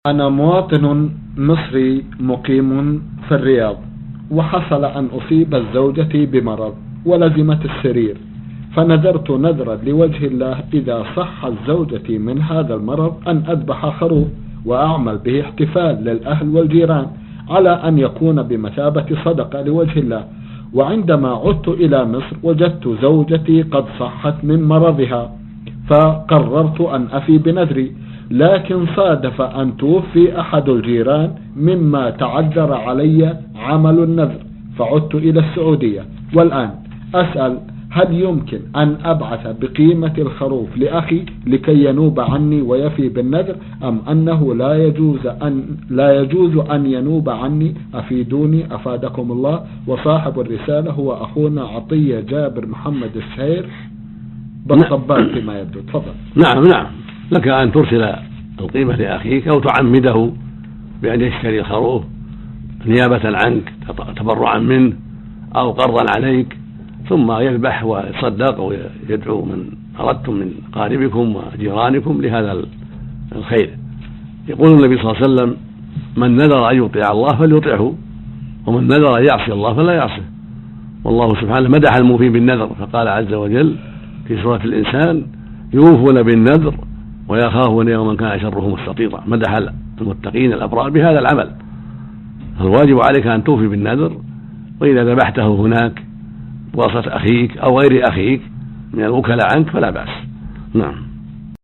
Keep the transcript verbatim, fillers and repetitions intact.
أنا مواطن مصري مقيم في الرياض، وحصل أن أصيبت زوجتي بمرض ولزمت السرير، فنذرت نذرا لوجه الله إذا صحت زوجتي من هذا المرض أن أذبح خروف وأعمل به احتفال للأهل والجيران على أن يكون بمثابة صدقة لوجه الله. وعندما عدت إلى مصر وجدت زوجتي قد صحت من مرضها، فقررت أن أفي بنذري، لكن صادف أن توفي أحد الجيران مما تعذر علي عمل النذر، فعدت إلى السعودية. والآن أسأل، هل يمكن أن أبعث بقيمة الخروف لأخي لكي ينوب عني ويفي بالنذر، أم أنه لا يجوز أن لا يجوز أن ينوب عني؟ أفيدوني أفادكم الله. وصاحب الرسالة هو أخونا عطية جابر محمد السهير بالطبال فيما يبدو. تفضل. نعم نعم لك أن ترسل القيمة لأخيك أو تعمده بأن يشتري الخروف نيابة عنك تبرعا منه أو قرضا عليك، ثم يذبح ويتصدق ويدعو من أردتم من قاربكم وجيرانكم لهذا الخير. يقول النبي صلى الله عليه وسلم: من نذر أن يطيع الله فليطعه، ومن نذر أن يعصي الله فلا يعصه. والله سبحانه مدح الموفين بالنذر فقال عز وجل في سورة الإنسان: يوفون بالنذر ويخافون يوما كان شره مستطيرا. مدح المتقين الأبرار بهذا العمل. الواجب عليك أن توفي بالنذر، وإذا ذبحته هناك بواسطة أخيك أو غير أخيك من الوكلاء عنك فلا بأس. نعم.